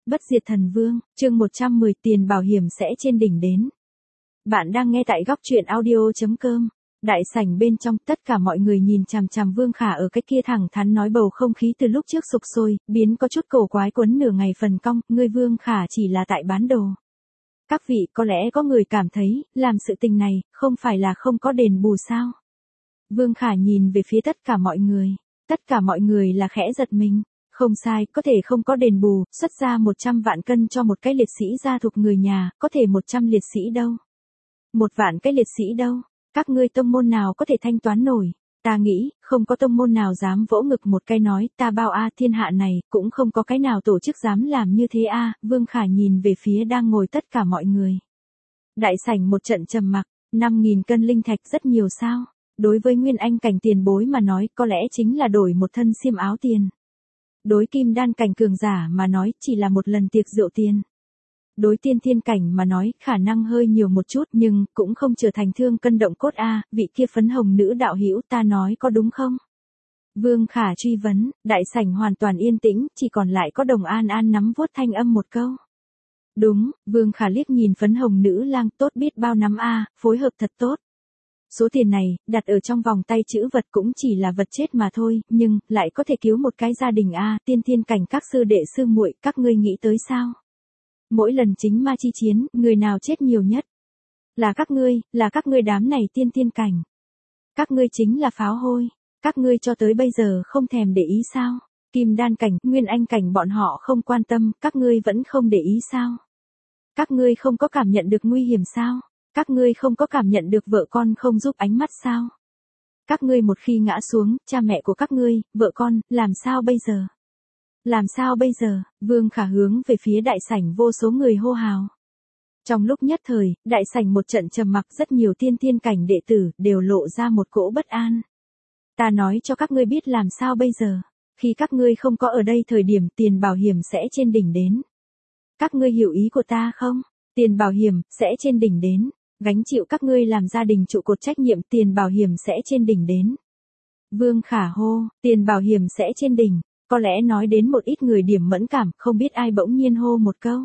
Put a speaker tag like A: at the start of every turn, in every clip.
A: Bất diệt thần vương, chương 110 tiền bảo hiểm sẽ trên đỉnh đến. Bạn đang nghe tại góc truyện audio.com. Đại sảnh bên trong tất cả mọi người nhìn chằm chằm Vương Khả ở cái kia thẳng thắn nói bầu không khí từ lúc trước sục sôi, biến có chút cổ quái quấn nửa ngày phần cong, ngươi Vương Khả chỉ là tại bán đồ. Các vị có lẽ có người cảm thấy, làm sự tình này, không phải là không có đền bù sao. Vương Khả nhìn về phía tất cả mọi người là khẽ giật mình. Không sai, có thể không có đền bù, xuất ra 100 vạn cân cho một cái liệt sĩ gia thuộc người nhà, có thể 100 liệt sĩ đâu. 1 vạn cái liệt sĩ đâu, các ngươi tông môn nào có thể thanh toán nổi. Ta nghĩ, không có tông môn nào dám vỗ ngực một cái nói, ta bao thiên hạ này, cũng không có cái nào tổ chức dám làm như thế Vương Khả nhìn về phía đang ngồi tất cả mọi người. Đại sảnh một trận trầm mặc, 5.000 cân linh thạch rất nhiều sao, đối với Nguyên Anh cảnh tiền bối mà nói có lẽ chính là đổi một thân xiêm áo tiền. Đối kim đan cảnh cường giả mà nói chỉ là một lần tiệc rượu tiền. Đối tiên thiên cảnh mà nói khả năng hơi nhiều một chút nhưng cũng không trở thành thương cân động cốt vị kia phấn hồng nữ đạo hữu ta nói có đúng không? Vương Khả truy vấn, đại sảnh hoàn toàn yên tĩnh, chỉ còn lại có Đồng An An nắm vuốt thanh âm một câu. Đúng, Vương Khả liếc nhìn phấn hồng nữ lang tốt biết bao năm phối hợp thật tốt. Số tiền này, đặt ở trong vòng tay chữ vật cũng chỉ là vật chết mà thôi, nhưng, lại có thể cứu một cái gia đình tiên thiên cảnh các sư đệ sư muội, các ngươi nghĩ tới sao? Mỗi lần chính ma chi chiến, người nào chết nhiều nhất? Là các ngươi đám này tiên thiên cảnh. Các ngươi chính là pháo hôi, các ngươi cho tới bây giờ không thèm để ý sao? Kim đan cảnh, Nguyên Anh cảnh bọn họ không quan tâm, các ngươi vẫn không để ý sao? Các ngươi không có cảm nhận được nguy hiểm sao? Các ngươi không có cảm nhận được vợ con không giúp ánh mắt sao? Các ngươi một khi ngã xuống, cha mẹ của các ngươi, vợ con, làm sao bây giờ? Làm sao bây giờ? Vương Khả hướng về phía đại sảnh vô số người hô hào. Trong lúc nhất thời, đại sảnh một trận trầm mặc rất nhiều tiên thiên cảnh đệ tử đều lộ ra một cỗ bất an. Ta nói cho các ngươi biết làm sao bây giờ? Khi các ngươi không có ở đây thời điểm tiền bảo hiểm sẽ trên đỉnh đến. Các ngươi hiểu ý của ta không? Tiền bảo hiểm sẽ trên đỉnh đến. Gánh chịu các ngươi làm gia đình trụ cột trách nhiệm tiền bảo hiểm sẽ trên đỉnh đến. Vương Khả hô, tiền bảo hiểm sẽ trên đỉnh, có lẽ nói đến một ít người điểm mẫn cảm, không biết ai bỗng nhiên hô một câu.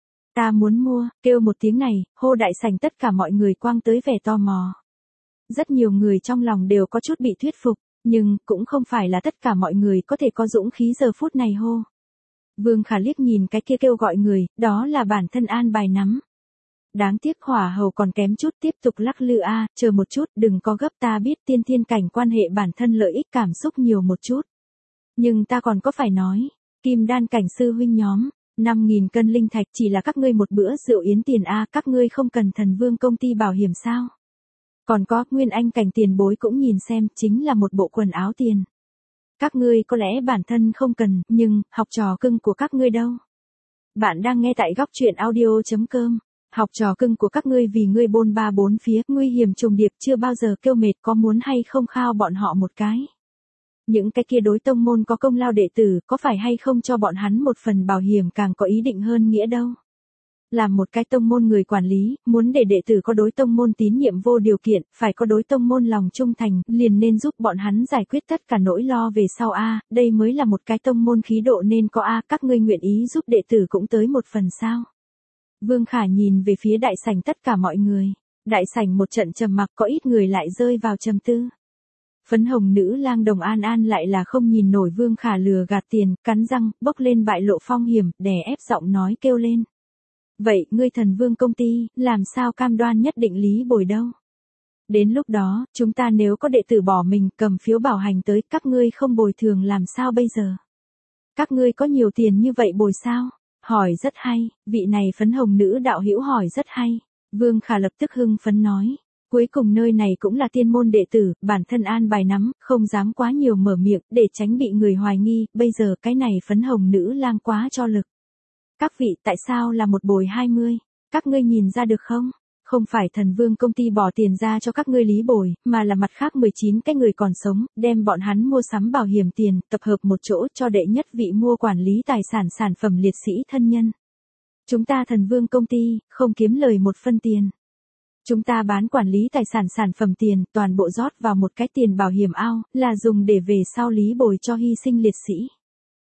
A: Ta muốn mua, kêu một tiếng này, hô đại sảnh tất cả mọi người quang tới vẻ tò mò. Rất nhiều người trong lòng đều có chút bị thuyết phục, nhưng cũng không phải là tất cả mọi người có thể có dũng khí giờ phút này hô. Vương Khả liếc nhìn cái kia kêu gọi người, đó là bản thân an bài nắm. Đáng tiếc hỏa hầu còn kém chút tiếp tục lắc lư chờ một chút đừng có gấp ta biết tiên thiên cảnh quan hệ bản thân lợi ích cảm xúc nhiều một chút. Nhưng ta còn có phải nói, kim đan cảnh sư huynh nhóm, 5.000 cân linh thạch chỉ là các ngươi một bữa rượu yến tiền các ngươi không cần thần vương công ty bảo hiểm sao? Còn có Nguyên Anh cảnh tiền bối cũng nhìn xem chính là một bộ quần áo tiền. Các ngươi có lẽ bản thân không cần, nhưng học trò cưng của các ngươi đâu? Bạn đang nghe tại góc truyện audio.com. Học trò cưng của các ngươi vì ngươi bôn ba bốn phía, nguy hiểm trùng điệp chưa bao giờ kêu mệt có muốn hay không khao bọn họ một cái. Những cái kia đối tông môn có công lao đệ tử có phải hay không cho bọn hắn một phần bảo hiểm càng có ý định hơn nghĩa đâu. Làm một cái tông môn người quản lý, muốn để đệ tử có đối tông môn tín nhiệm vô điều kiện, phải có đối tông môn lòng trung thành, liền nên giúp bọn hắn giải quyết tất cả nỗi lo về sau đây mới là một cái tông môn khí độ nên có các ngươi nguyện ý giúp đệ tử cũng tới một phần sao. Vương Khả nhìn về phía đại sảnh tất cả mọi người. Đại sảnh một trận trầm mặc có ít người lại rơi vào trầm tư. Phấn hồng nữ lang Đồng An An lại là không nhìn nổi Vương Khả lừa gạt tiền, cắn răng, bốc lên bại lộ phong hiểm, đè ép giọng nói kêu lên. Vậy, ngươi thần vương công ty, làm sao cam đoan nhất định lý bồi đâu? Đến lúc đó, chúng ta nếu có đệ tử bỏ mình cầm phiếu bảo hành tới, các ngươi không bồi thường làm sao bây giờ? Các ngươi có nhiều tiền như vậy bồi sao? Hỏi rất hay, vị này phấn hồng nữ đạo hữu hỏi rất hay. Vương Khả lập tức hưng phấn nói. Cuối cùng nơi này cũng là tiên môn đệ tử, bản thân an bài nắm, không dám quá nhiều mở miệng, để tránh bị người hoài nghi, bây giờ cái này phấn hồng nữ lang quá cho lực. Các vị tại sao là một bồi 20? Các ngươi nhìn ra được không? Không phải thần vương công ty bỏ tiền ra cho các ngươi lý bồi, mà là mặt khác 19 cái người còn sống, đem bọn hắn mua sắm bảo hiểm tiền, tập hợp một chỗ cho đệ nhất vị mua quản lý tài sản sản phẩm liệt sĩ thân nhân. Chúng ta thần vương công ty, không kiếm lời một phân tiền. Chúng ta bán quản lý tài sản sản phẩm tiền, toàn bộ rót vào một cái tiền bảo hiểm là dùng để về sau lý bồi cho hy sinh liệt sĩ.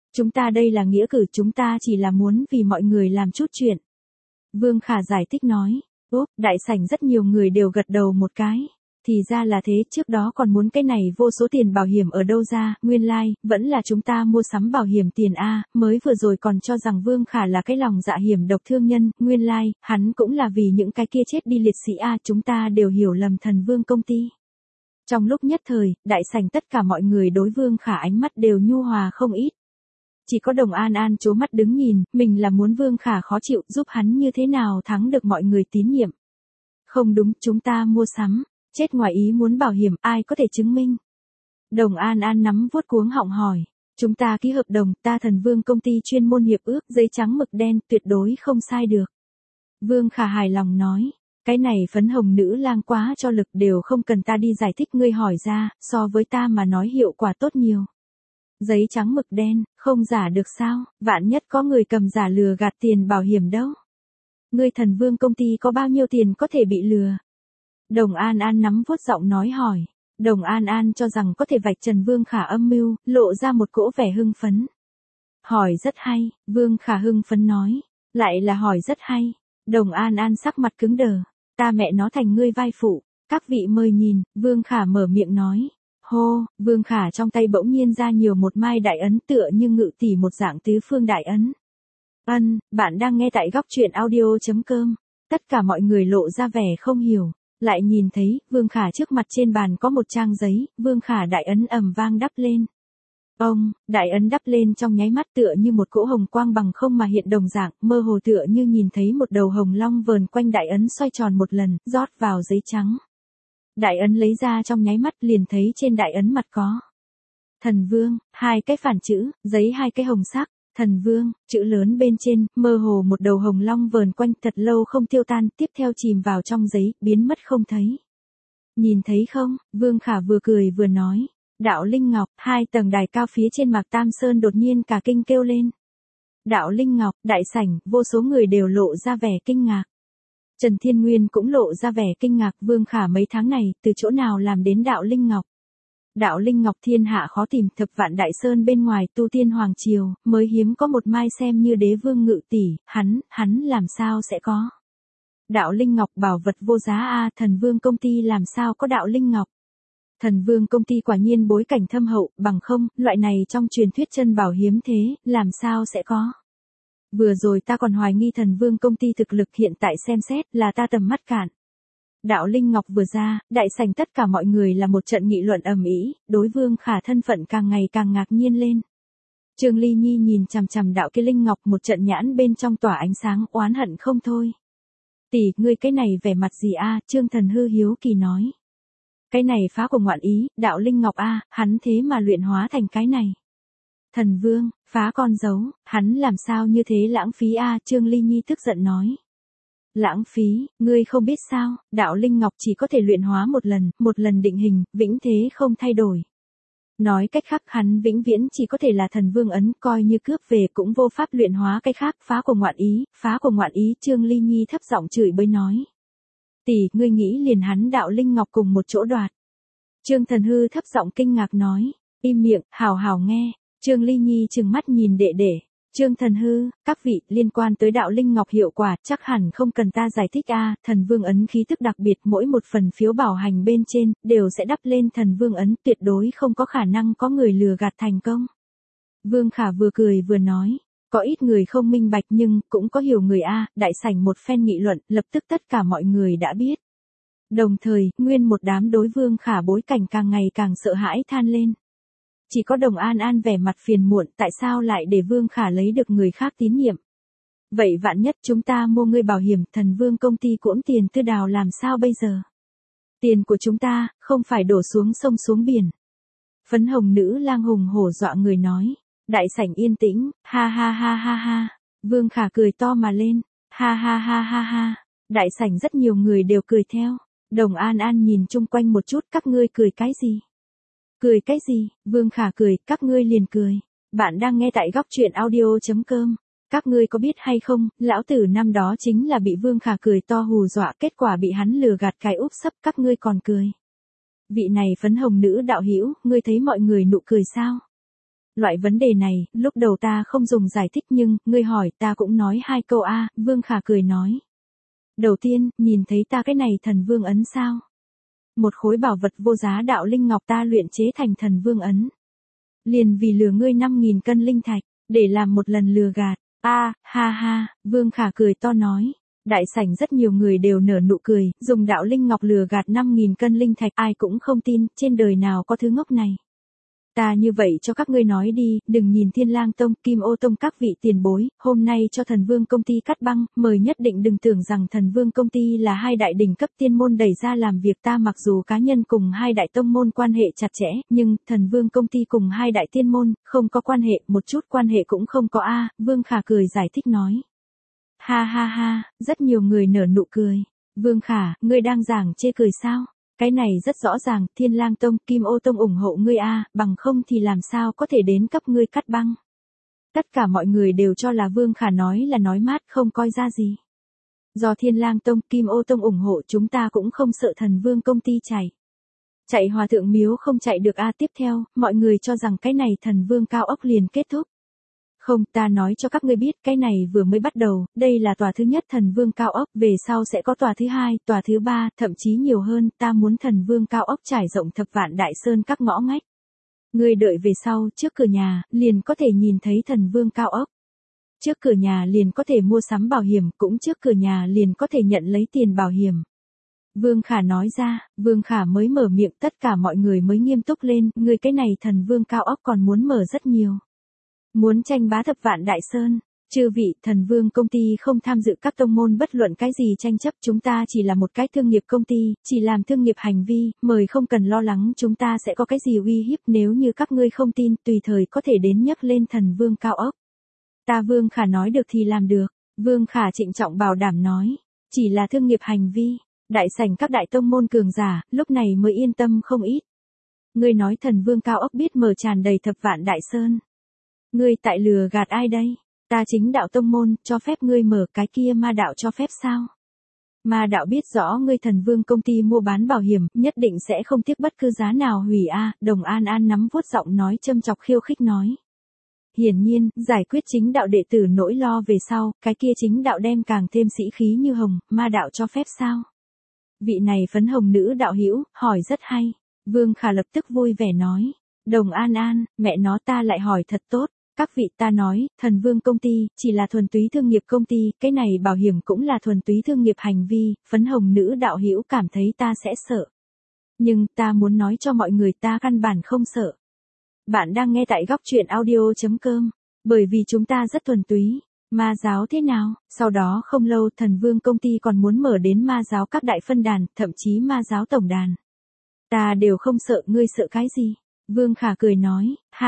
A: Chúng ta đây là nghĩa cử, chúng ta chỉ là muốn vì mọi người làm chút chuyện. Vương Khả giải thích nói. Đại sảnh rất nhiều người đều gật đầu một cái. Thì ra là thế, trước đó còn muốn cái này vô số tiền bảo hiểm ở đâu ra, nguyên lai, vẫn là chúng ta mua sắm bảo hiểm tiền A, mới vừa rồi còn cho rằng Vương Khả là cái lòng dạ hiểm độc thương nhân, nguyên lai, hắn cũng là vì những cái kia chết đi liệt sĩ A, chúng ta đều hiểu lầm Thần Vương công ty. Trong lúc nhất thời, đại sảnh tất cả mọi người đối Vương Khả ánh mắt đều nhu hòa không ít. Chỉ có Đồng An An trố mắt đứng nhìn, mình là muốn Vương Khả khó chịu giúp hắn như thế nào thắng được mọi người tín nhiệm. Không đúng, chúng ta mua sắm. Chết ngoài ý muốn bảo hiểm, ai có thể chứng minh? Đồng An An nắm vuốt cuống họng hỏi. Chúng ta ký hợp đồng, ta Thần Vương công ty chuyên môn hiệp ước, giấy trắng mực đen, tuyệt đối không sai được. Vương Khả hài lòng nói. Cái này phấn hồng nữ lang quá cho lực, đều không cần ta đi giải thích, ngươi hỏi ra, so với ta mà nói hiệu quả tốt nhiều. Giấy trắng mực đen, không giả được sao, vạn nhất có người cầm giả lừa gạt tiền bảo hiểm đâu. Ngươi Thần Vương công ty có bao nhiêu tiền có thể bị lừa? Đồng An An nắm vuốt giọng nói hỏi. Đồng An An cho rằng có thể vạch trần Vương Khả âm mưu, lộ ra một cỗ vẻ hưng phấn. Hỏi rất hay, Vương Khả hưng phấn nói. Lại là hỏi rất hay. Đồng An An sắc mặt cứng đờ. Ta mẹ nó thành ngươi vai phụ. Các vị mời nhìn, Vương Khả mở miệng nói. Hô, Vương Khả trong tay bỗng nhiên ra nhiều một mai đại ấn, tựa như ngự tỷ một dạng tứ phương đại ấn. Bạn đang nghe tại góc truyện audio.com. Tất cả mọi người lộ ra vẻ không hiểu. Lại nhìn thấy, Vương Khả trước mặt trên bàn có một trang giấy, Vương Khả đại ấn ầm vang đắp lên. Đại ấn đắp lên trong nháy mắt tựa như một cỗ hồng quang bằng không mà hiện đồng dạng, mơ hồ tựa như nhìn thấy một đầu hồng long vờn quanh đại ấn xoay tròn một lần, rót vào giấy trắng. Đại ấn lấy ra trong nháy mắt liền thấy trên đại ấn mặt có Thần Vương, hai cái phản chữ, giấy hai cái hồng sắc. Thần Vương, chữ lớn bên trên, mơ hồ một đầu hồng long vờn quanh thật lâu không tiêu tan, tiếp theo chìm vào trong giấy, biến mất không thấy. Nhìn thấy không, Vương Khả vừa cười vừa nói. Đạo Linh Ngọc, hai tầng đài cao phía trên Mạc Tam Sơn đột nhiên cả kinh kêu lên. Đạo Linh Ngọc, đại sảnh, vô số người đều lộ ra vẻ kinh ngạc. Trần Thiên Nguyên cũng lộ ra vẻ kinh ngạc, Vương Khả mấy tháng này, từ chỗ nào làm đến Đạo Linh Ngọc. Đạo Linh Ngọc thiên hạ khó tìm, Thập Vạn Đại Sơn bên ngoài tu tiên hoàng triều, mới hiếm có một mai xem như đế vương ngự tỷ, hắn làm sao sẽ có. Đạo Linh Ngọc bảo vật vô giá a, Thần Vương công ty làm sao có Đạo Linh Ngọc. Thần Vương công ty quả nhiên bối cảnh thâm hậu, bằng không, loại này trong truyền thuyết chân bảo hiếm thế, làm sao sẽ có. Vừa rồi ta còn hoài nghi Thần Vương công ty thực lực, hiện tại xem xét là ta tầm mắt cạn. Đạo Linh Ngọc vừa ra, đại sảnh tất cả mọi người là một trận nghị luận ầm ĩ, đối Vương Khả thân phận càng ngày càng ngạc nhiên lên. Trương Ly Nhi nhìn chằm chằm đạo kia Linh Ngọc, một trận nhãn bên trong tỏa ánh sáng, oán hận không thôi. Tỷ, ngươi cái này vẻ mặt gì a? Trương Thần Hư hiếu kỳ nói. Cái này phá của ngoạn ý, đạo Linh Ngọc a, hắn thế mà luyện hóa thành cái này. Thần Vương, phá con dấu, hắn làm sao như thế lãng phí a? Trương Ly Nhi tức giận nói. Lãng phí, ngươi không biết sao, Đạo Linh Ngọc chỉ có thể luyện hóa một lần định hình, vĩnh thế không thay đổi. Nói cách khác, hắn vĩnh viễn chỉ có thể là Thần Vương ấn, coi như cướp về cũng vô pháp luyện hóa cái khác, phá của ngoạn ý, Trương Ly Nhi thấp giọng chửi bới nói. Tỷ, ngươi nghĩ liền hắn Đạo Linh Ngọc cùng một chỗ đoạt. Trương Thần Hư thấp giọng kinh ngạc nói, im miệng, hào hào nghe. Trương Ly Nhi trừng mắt nhìn đệ đệ. Trương Thần Hư, các vị, liên quan tới Đạo Linh Ngọc hiệu quả, chắc hẳn không cần ta giải thích a, Thần Vương ấn khí tức đặc biệt, mỗi một phần phiếu bảo hành bên trên, đều sẽ đắp lên Thần Vương ấn, tuyệt đối không có khả năng có người lừa gạt thành công. Vương Khả vừa cười vừa nói, có ít người không minh bạch nhưng, cũng có hiểu người a, đại sảnh một phen nghị luận, lập tức tất cả mọi người đã biết. Đồng thời, nguyên một đám đối Vương Khả bối cảnh càng ngày càng sợ hãi than lên. Chỉ có Đồng An An vẻ mặt phiền muộn, tại sao lại để Vương Khả lấy được người khác tín nhiệm. Vậy vạn nhất chúng ta mua ngươi bảo hiểm, Thần Vương công ty cuỗm tiền tư đào làm sao bây giờ? Tiền của chúng ta, không phải đổ xuống sông xuống biển. Phấn hồng nữ lang hùng hổ dọa người nói. Đại sảnh yên tĩnh, ha ha ha ha ha. Vương Khả cười to mà lên, ha ha ha ha ha. Đại sảnh rất nhiều người đều cười theo. Đồng An An nhìn chung quanh một chút, các ngươi cười cái gì? Cười cái gì? Vương Khả cười, các ngươi liền cười. Bạn đang nghe tại góc truyện audio.com. Các ngươi có biết hay không, lão tử năm đó chính là bị Vương Khả cười to hù dọa, kết quả bị hắn lừa gạt cái úp sấp, các ngươi còn cười. Vị này phấn hồng nữ đạo hữu, ngươi thấy mọi người nụ cười sao? Loại vấn đề này, lúc đầu ta không dùng giải thích nhưng, ngươi hỏi ta cũng nói 2 câu a. Vương Khả cười nói. Đầu tiên, nhìn thấy ta cái này thần vương ấn sao? Một khối bảo vật vô giá đạo linh ngọc ta luyện chế thành thần vương ấn. Liền vì lừa ngươi 5.000 cân linh thạch, để làm một lần lừa gạt. Ha ha, Vương Khả cười to nói. Đại sảnh rất nhiều người đều nở nụ cười, dùng đạo linh ngọc lừa gạt 5.000 cân linh thạch ai cũng không tin, trên đời nào có thứ ngốc này. Ta như vậy cho các ngươi nói đi, đừng nhìn Thiên Lang Tông, Kim Ô Tông các vị tiền bối, hôm nay cho Thần Vương công ty cắt băng, mời nhất định đừng tưởng rằng Thần Vương công ty là 2 đại đỉnh cấp tiên môn đẩy ra làm việc ta mặc dù cá nhân cùng 2 đại tông môn quan hệ chặt chẽ, nhưng Thần Vương công ty cùng 2 đại tiên môn, không có quan hệ, một chút quan hệ cũng không có a. Vương Khả cười giải thích nói. Ha, rất nhiều người nở nụ cười. Vương Khả, ngươi đang giảng chê cười sao? Cái này rất rõ ràng, Thiên Lang Tông, Kim Ô Tông ủng hộ ngươi a, bằng không thì làm sao có thể đến cấp ngươi cắt băng. Tất cả mọi người đều cho là Vương Khả nói là nói mát không coi ra gì. Do Thiên Lang Tông, Kim Ô Tông ủng hộ chúng ta cũng không sợ Thần Vương công ty chạy hòa thượng miếu không chạy được a. Tiếp theo, mọi người cho rằng cái này Thần Vương cao ốc liền kết thúc. Không, ta nói cho các ngươi biết, cái này vừa mới bắt đầu, đây là tòa thứ nhất Thần Vương cao ốc, về sau sẽ có tòa thứ 2, tòa thứ 3, thậm chí nhiều hơn, ta muốn Thần Vương cao ốc trải rộng thập vạn đại sơn các ngõ ngách. Ngươi đợi về sau, trước cửa nhà, liền có thể nhìn thấy Thần Vương cao ốc. Trước cửa nhà liền có thể mua sắm bảo hiểm, cũng trước cửa nhà liền có thể nhận lấy tiền bảo hiểm. Vương Khả nói ra, Vương Khả mới mở miệng tất cả mọi người mới nghiêm túc lên, ngươi cái này Thần Vương cao ốc còn muốn mở rất nhiều. Muốn tranh bá thập vạn đại sơn, chư vị, Thần Vương công ty không tham dự các tông môn bất luận cái gì tranh chấp, chúng ta chỉ là một cái thương nghiệp công ty, chỉ làm thương nghiệp hành vi, mời không cần lo lắng chúng ta sẽ có cái gì uy hiếp nếu như các ngươi không tin, tùy thời có thể đến nhấc lên Thần Vương cao ốc. Ta Vương Khả nói được thì làm được, Vương Khả trịnh trọng bảo đảm nói, chỉ là thương nghiệp hành vi, đại sảnh các đại tông môn cường giả, lúc này mới yên tâm không ít. Ngươi nói Thần Vương cao ốc biết mở tràn đầy thập vạn đại sơn. Ngươi tại lừa gạt ai đây? Ta chính đạo tông môn, cho phép ngươi mở, cái kia ma đạo cho phép sao? Ma đạo biết rõ ngươi Thần Vương công ty mua bán bảo hiểm, nhất định sẽ không tiếc bất cứ giá nào hủy a. Đồng An An nắm vuốt giọng nói châm chọc khiêu khích nói. Hiển nhiên, giải quyết chính đạo đệ tử nỗi lo về sau, cái kia chính đạo đem càng thêm sĩ khí như hồng, ma đạo cho phép sao? Vị này phấn hồng nữ đạo hữu hỏi rất hay. Vương Khả lập tức vui vẻ nói. Đồng An An, mẹ nó ta lại hỏi thật tốt. Các vị ta nói, Thần Vương công ty, chỉ là thuần túy thương nghiệp công ty, cái này bảo hiểm cũng là thuần túy thương nghiệp hành vi, phấn hồng nữ đạo hữu cảm thấy ta sẽ sợ. Nhưng ta muốn nói cho mọi người ta căn bản không sợ. Bạn đang nghe tại góc truyện audio.com, bởi vì chúng ta rất thuần túy. Ma giáo thế nào? Sau đó không lâu Thần Vương công ty còn muốn mở đến ma giáo các đại phân đàn, thậm chí ma giáo tổng đàn. Ta đều không sợ, ngươi sợ cái gì? Vương Khả cười nói,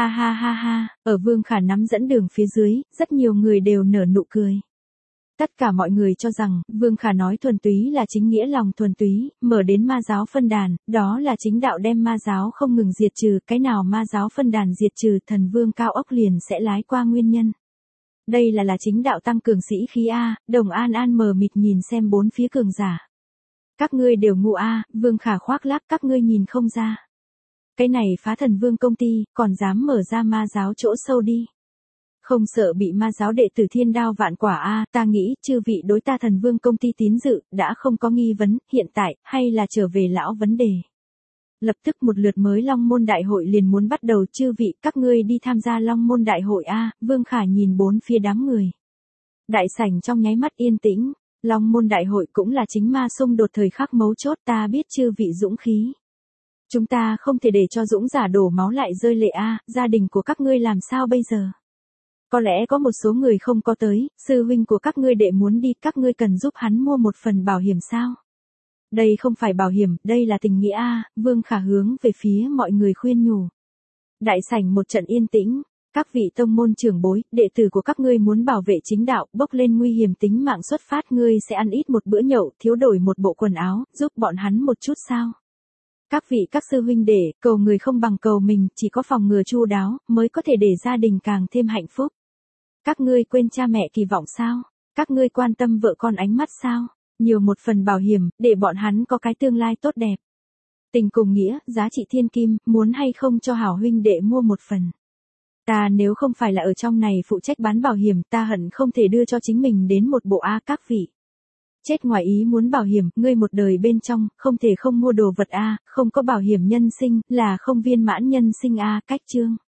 A: ha, ở Vương Khả nắm dẫn đường phía dưới, rất nhiều người đều nở nụ cười. Tất cả mọi người cho rằng, Vương Khả nói thuần túy là chính nghĩa lòng thuần túy, mở đến ma giáo phân đàn, đó là chính đạo đem ma giáo không ngừng diệt trừ, cái nào ma giáo phân đàn diệt trừ Thần Vương cao ốc liền sẽ lái qua nguyên nhân. Đây là chính đạo tăng cường sĩ khí a. Đồng An An mờ mịt nhìn xem bốn phía cường giả. Các ngươi đều ngu a. Vương Khả khoác lác các ngươi nhìn không ra. Cái này phá Thần Vương công ty, còn dám mở ra ma giáo chỗ sâu đi. Không sợ bị ma giáo đệ tử thiên đao vạn quả a. Ta nghĩ chư vị đối ta Thần Vương công ty tín dự, đã không có nghi vấn, hiện tại, hay là trở về lão vấn đề. Lập tức một lượt mới Long Môn Đại hội liền muốn bắt đầu, chư vị các ngươi đi tham gia Long Môn Đại hội a. Vương Khả nhìn bốn phía đám người. Đại sảnh trong nháy mắt yên tĩnh, Long Môn Đại hội cũng là chính ma xung đột thời khắc mấu chốt, ta biết chư vị dũng khí. Chúng ta không thể để cho dũng giả đổ máu lại rơi lệ a. Gia đình của các ngươi làm sao bây giờ? Có lẽ có một số người không có tới, sư huynh của các ngươi đệ muốn đi, các ngươi cần giúp hắn mua một phần bảo hiểm sao? Đây không phải bảo hiểm, đây là tình nghĩa a. Vương Khả hướng về phía mọi người khuyên nhủ. Đại sảnh một trận yên tĩnh, các vị tông môn trưởng bối, đệ tử của các ngươi muốn bảo vệ chính đạo, bốc lên nguy hiểm tính mạng xuất phát, ngươi sẽ ăn ít một bữa nhậu, thiếu đổi một bộ quần áo, giúp bọn hắn một chút sao? Các vị các sư huynh đệ, cầu người không bằng cầu mình, chỉ có phòng ngừa chu đáo, mới có thể để gia đình càng thêm hạnh phúc. Các ngươi quên cha mẹ kỳ vọng sao? Các ngươi quan tâm vợ con ánh mắt sao? Nhiều một phần bảo hiểm, để bọn hắn có cái tương lai tốt đẹp. Tình cùng nghĩa, giá trị thiên kim, muốn hay không cho hảo huynh đệ mua một phần. Ta nếu không phải là ở trong này phụ trách bán bảo hiểm, ta hận không thể đưa cho chính mình đến một bộ A các vị. Chết ngoài ý muốn bảo hiểm, ngươi một đời bên trong, không thể không mua đồ vật A, không có bảo hiểm nhân sinh, là không viên mãn nhân sinh A, cách chương.